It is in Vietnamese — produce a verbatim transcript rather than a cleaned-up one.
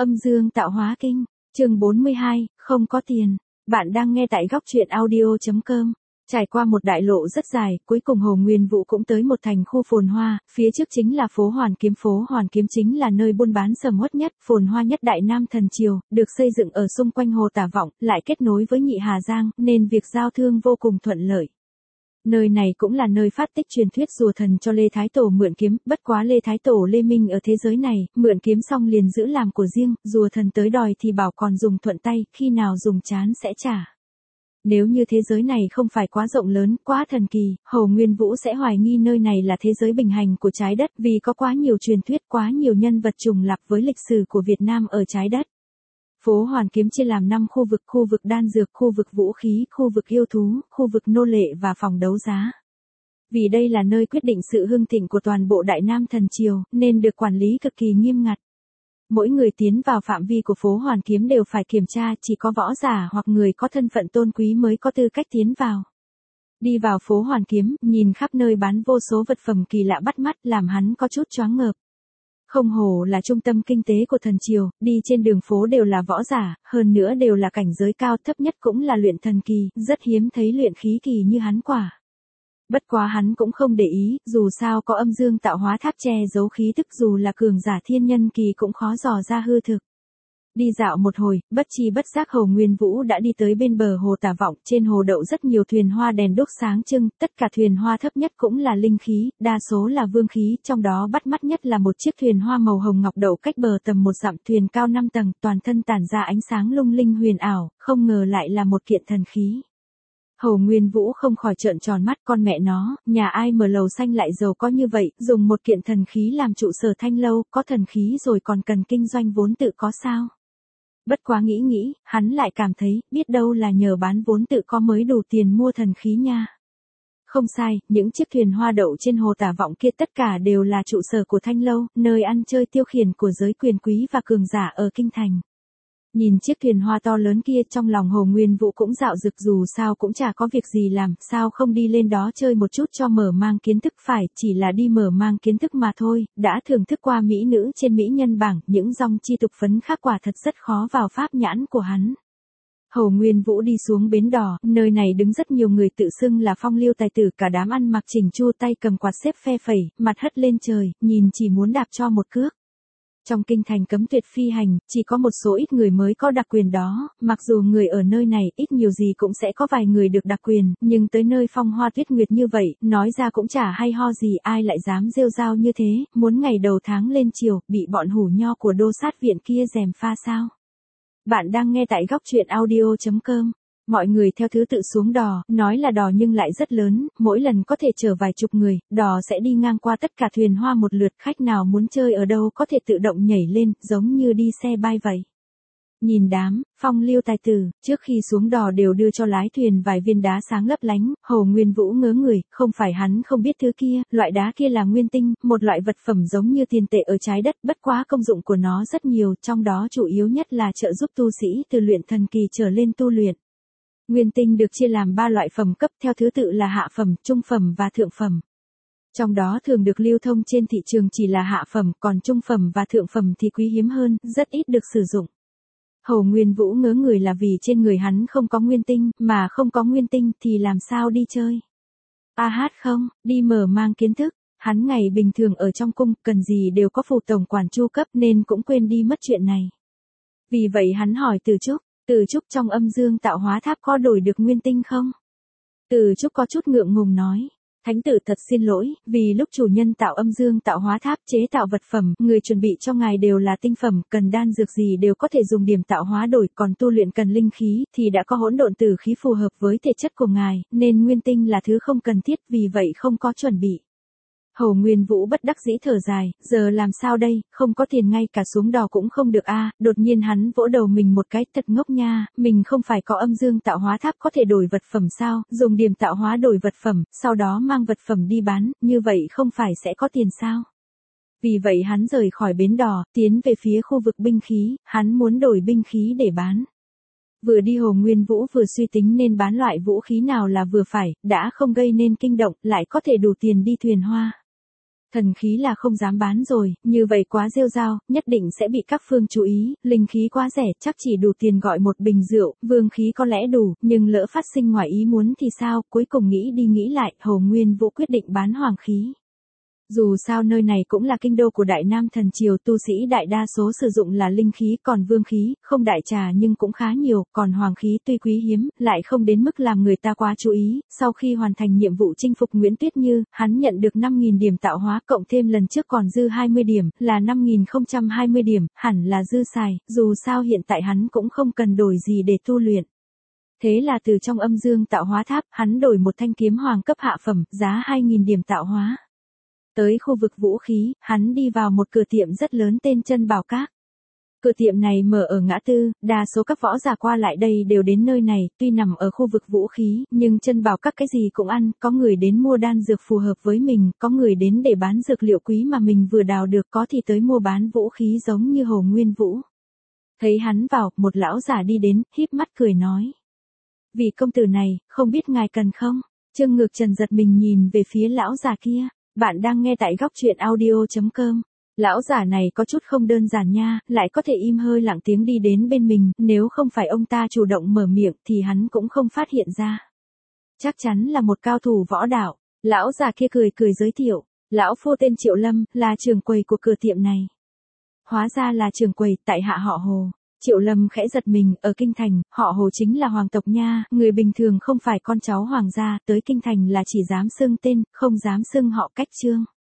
Âm dương tạo hóa kinh, chương bốn mươi hai, không có tiền. Bạn đang nghe tại góc truyện audio chấm com. Trải qua một đại lộ rất dài, cuối cùng Hồ Nguyên Vũ cũng tới một thành khu phồn hoa, phía trước chính là phố Hoàn Kiếm. Phố Hoàn Kiếm chính là nơi buôn bán sầm uất nhất, phồn hoa nhất Đại Nam Thần Triều, được xây dựng ở xung quanh hồ Tả Vọng, lại kết nối với Nhị Hà Giang, nên việc giao thương vô cùng thuận lợi. Nơi này cũng là nơi phát tích truyền thuyết rùa thần cho Lê Thái Tổ mượn kiếm, bất quá Lê Thái Tổ Lê Minh ở thế giới này, mượn kiếm xong liền giữ làm của riêng, rùa thần tới đòi thì bảo còn dùng thuận tay, khi nào dùng chán sẽ trả. Nếu như thế giới này không phải quá rộng lớn, quá thần kỳ, Hồ Nguyên Vũ sẽ hoài nghi nơi này là thế giới bình hành của trái đất, vì có quá nhiều truyền thuyết, quá nhiều nhân vật trùng lặp với lịch sử của Việt Nam ở trái đất. Phố Hoàn Kiếm chia làm năm khu vực: khu vực đan dược, khu vực vũ khí, khu vực yêu thú, khu vực nô lệ và phòng đấu giá. Vì đây là nơi quyết định sự hưng thịnh của toàn bộ Đại Nam Thần Triều, nên được quản lý cực kỳ nghiêm ngặt. Mỗi người tiến vào phạm vi của phố Hoàn Kiếm đều phải kiểm tra, chỉ có võ giả hoặc người có thân phận tôn quý mới có tư cách tiến vào. Đi vào phố Hoàn Kiếm, nhìn khắp nơi bán vô số vật phẩm kỳ lạ bắt mắt, làm hắn có chút choáng ngợp. Không hổ là trung tâm kinh tế của thần triều, đi trên đường phố đều là võ giả, hơn nữa đều là cảnh giới cao, thấp nhất cũng là luyện thần kỳ, rất hiếm thấy luyện khí kỳ như hắn quả. Bất quá hắn cũng không để ý, dù sao có âm dương tạo hóa tháp che giấu khí tức, dù là cường giả thiên nhân kỳ cũng khó dò ra hư thực. Đi dạo một hồi, bất chi bất giác Hồ Nguyên Vũ đã đi tới bên bờ hồ Tả Vọng, trên hồ đậu rất nhiều thuyền hoa đèn đuốc sáng trưng, tất cả thuyền hoa thấp nhất cũng là linh khí, đa số là vương khí, trong đó bắt mắt nhất là một chiếc thuyền hoa màu hồng ngọc đậu cách bờ tầm một dặm, thuyền cao năm tầng, toàn thân tản ra ánh sáng lung linh huyền ảo, không ngờ lại là một kiện thần khí. Hồ Nguyên Vũ không khỏi trợn tròn mắt, con mẹ nó, nhà ai mở lầu xanh lại giàu có như vậy, dùng một kiện thần khí làm trụ sở thanh lâu, có thần khí rồi còn cần kinh doanh vốn tự có sao? Bất quá nghĩ nghĩ, hắn lại cảm thấy, biết đâu là nhờ bán vốn tự có mới đủ tiền mua thần khí nha. Không sai, những chiếc thuyền hoa đậu trên hồ Tả Vọng kia tất cả đều là trụ sở của thanh lâu, nơi ăn chơi tiêu khiển của giới quyền quý và cường giả ở kinh thành. Nhìn chiếc thuyền hoa to lớn kia, trong lòng Hồ Nguyên Vũ cũng dạo dực, dù sao cũng chả có việc gì làm, sao không đi lên đó chơi một chút cho mở mang kiến thức. Phải, chỉ là đi mở mang kiến thức mà thôi, đã thưởng thức qua mỹ nữ trên mỹ nhân bảng, những dòng chi tục phấn khác quả thật rất khó vào pháp nhãn của hắn. Hồ Nguyên Vũ đi xuống bến đò, nơi này đứng rất nhiều người tự xưng là phong lưu tài tử, cả đám ăn mặc chỉnh chu, tay cầm quạt xếp phe phẩy, mặt hất lên trời, nhìn chỉ muốn đạp cho một cước. Trong kinh thành cấm tuyệt phi hành, chỉ có một số ít người mới có đặc quyền đó, mặc dù người ở nơi này ít nhiều gì cũng sẽ có vài người được đặc quyền, nhưng tới nơi phong hoa tuyết nguyệt như vậy, nói ra cũng chả hay ho gì, ai lại dám rêu rao như thế, muốn ngày đầu tháng lên chiều, bị bọn hủ nho của đô sát viện kia gièm pha sao? Bạn đang nghe tại góc truyện audio chấm com. Mọi người theo thứ tự xuống đò, nói là đò nhưng lại rất lớn, mỗi lần có thể chở vài chục người, đò sẽ đi ngang qua tất cả thuyền hoa một lượt, khách nào muốn chơi ở đâu có thể tự động nhảy lên, giống như đi xe bay vậy. Nhìn đám phong lưu tài tử, trước khi xuống đò đều đưa cho lái thuyền vài viên đá sáng lấp lánh, Hồ Nguyên Vũ ngớ người, không phải hắn không biết thứ kia, loại đá kia là nguyên tinh, một loại vật phẩm giống như tiền tệ ở trái đất, bất quá công dụng của nó rất nhiều, trong đó chủ yếu nhất là trợ giúp tu sĩ từ luyện thần kỳ trở lên tu luyện. Nguyên tinh được chia làm ba loại phẩm cấp theo thứ tự là hạ phẩm, trung phẩm và thượng phẩm. Trong đó thường được lưu thông trên thị trường chỉ là hạ phẩm, còn trung phẩm và thượng phẩm thì quý hiếm hơn, rất ít được sử dụng. Hồ Nguyên Vũ ngớ người là vì trên người hắn không có nguyên tinh, mà không có nguyên tinh thì làm sao đi chơi? A hát không, đi mở mang kiến thức, hắn ngày bình thường ở trong cung, cần gì đều có phủ tổng quản chu cấp nên cũng quên đi mất chuyện này. Vì vậy hắn hỏi Từ Trúc, Từ Trúc trong âm dương tạo hóa tháp có đổi được nguyên tinh không? Từ Trúc có chút ngượng ngùng nói. Thánh tử thật xin lỗi, vì lúc chủ nhân tạo âm dương tạo hóa tháp chế tạo vật phẩm, người chuẩn bị cho ngài đều là tinh phẩm, cần đan dược gì đều có thể dùng điểm tạo hóa đổi, còn tu luyện cần linh khí, thì đã có hỗn độn tử khí phù hợp với thể chất của ngài, nên nguyên tinh là thứ không cần thiết, vì vậy không có chuẩn bị. Hồ Nguyên Vũ bất đắc dĩ thở dài, giờ làm sao đây, không có tiền ngay cả xuống đò cũng không được a. À, đột nhiên hắn vỗ đầu mình một cái, thật ngốc nha, mình không phải có âm dương tạo hóa tháp có thể đổi vật phẩm sao, dùng điểm tạo hóa đổi vật phẩm, sau đó mang vật phẩm đi bán, như vậy không phải sẽ có tiền sao? Vì vậy hắn rời khỏi bến đò, tiến về phía khu vực binh khí, hắn muốn đổi binh khí để bán. Vừa đi Hồ Nguyên Vũ vừa suy tính nên bán loại vũ khí nào là vừa phải, đã không gây nên kinh động, lại có thể đủ tiền đi thuyền hoa. Thần khí là không dám bán rồi, như vậy quá rêu rao, nhất định sẽ bị các phương chú ý, linh khí quá rẻ, chắc chỉ đủ tiền gọi một bình rượu, vương khí có lẽ đủ, nhưng lỡ phát sinh ngoài ý muốn thì sao, cuối cùng nghĩ đi nghĩ lại, Hồ Nguyên Vũ quyết định bán hoàng khí. Dù sao nơi này cũng là kinh đô của Đại Nam Thần Triều, tu sĩ đại đa số sử dụng là linh khí, còn vương khí, không đại trà nhưng cũng khá nhiều, còn hoàng khí tuy quý hiếm, lại không đến mức làm người ta quá chú ý. Sau khi hoàn thành nhiệm vụ chinh phục Nguyễn Tuyết Như, hắn nhận được năm nghìn điểm tạo hóa, cộng thêm lần trước còn dư hai mươi điểm, là năm nghìn không trăm hai mươi điểm, hẳn là dư xài, dù sao hiện tại hắn cũng không cần đổi gì để tu luyện. Thế là từ trong âm dương tạo hóa tháp, hắn đổi một thanh kiếm hoàng cấp hạ phẩm, giá hai nghìn điểm tạo hóa. Tới khu vực vũ khí, hắn đi vào một cửa tiệm rất lớn tên Chân Bảo Các. Cửa tiệm này mở ở ngã tư, đa số các võ giả qua lại đây đều đến nơi này, tuy nằm ở khu vực vũ khí, nhưng Chân Bảo Các cái gì cũng ăn, có người đến mua đan dược phù hợp với mình, có người đến để bán dược liệu quý mà mình vừa đào được, có thì tới mua bán vũ khí giống như Hồ Nguyên Vũ. Thấy hắn vào, một lão giả đi đến, híp mắt cười nói. Vị công tử này, không biết ngài cần không? Trương Ngược Trần giật mình nhìn về phía lão già kia. Bạn đang nghe tại góc truyện audio chấm com. Lão giả này có chút không đơn giản nha, lại có thể im hơi lặng tiếng đi đến bên mình, nếu không phải ông ta chủ động mở miệng thì hắn cũng không phát hiện ra. Chắc chắn là một cao thủ võ đạo. Lão già kia cười cười giới thiệu, lão phu tên Triệu Lâm, là trưởng quầy của cửa tiệm này. Hóa ra là trưởng quầy, tại hạ họ Hồ. Triệu Lâm khẽ giật mình, ở Kinh Thành, họ Hồ chính là hoàng tộc nha, người bình thường không phải con cháu hoàng gia, tới Kinh Thành là chỉ dám xưng tên, không dám xưng họ cách Trương.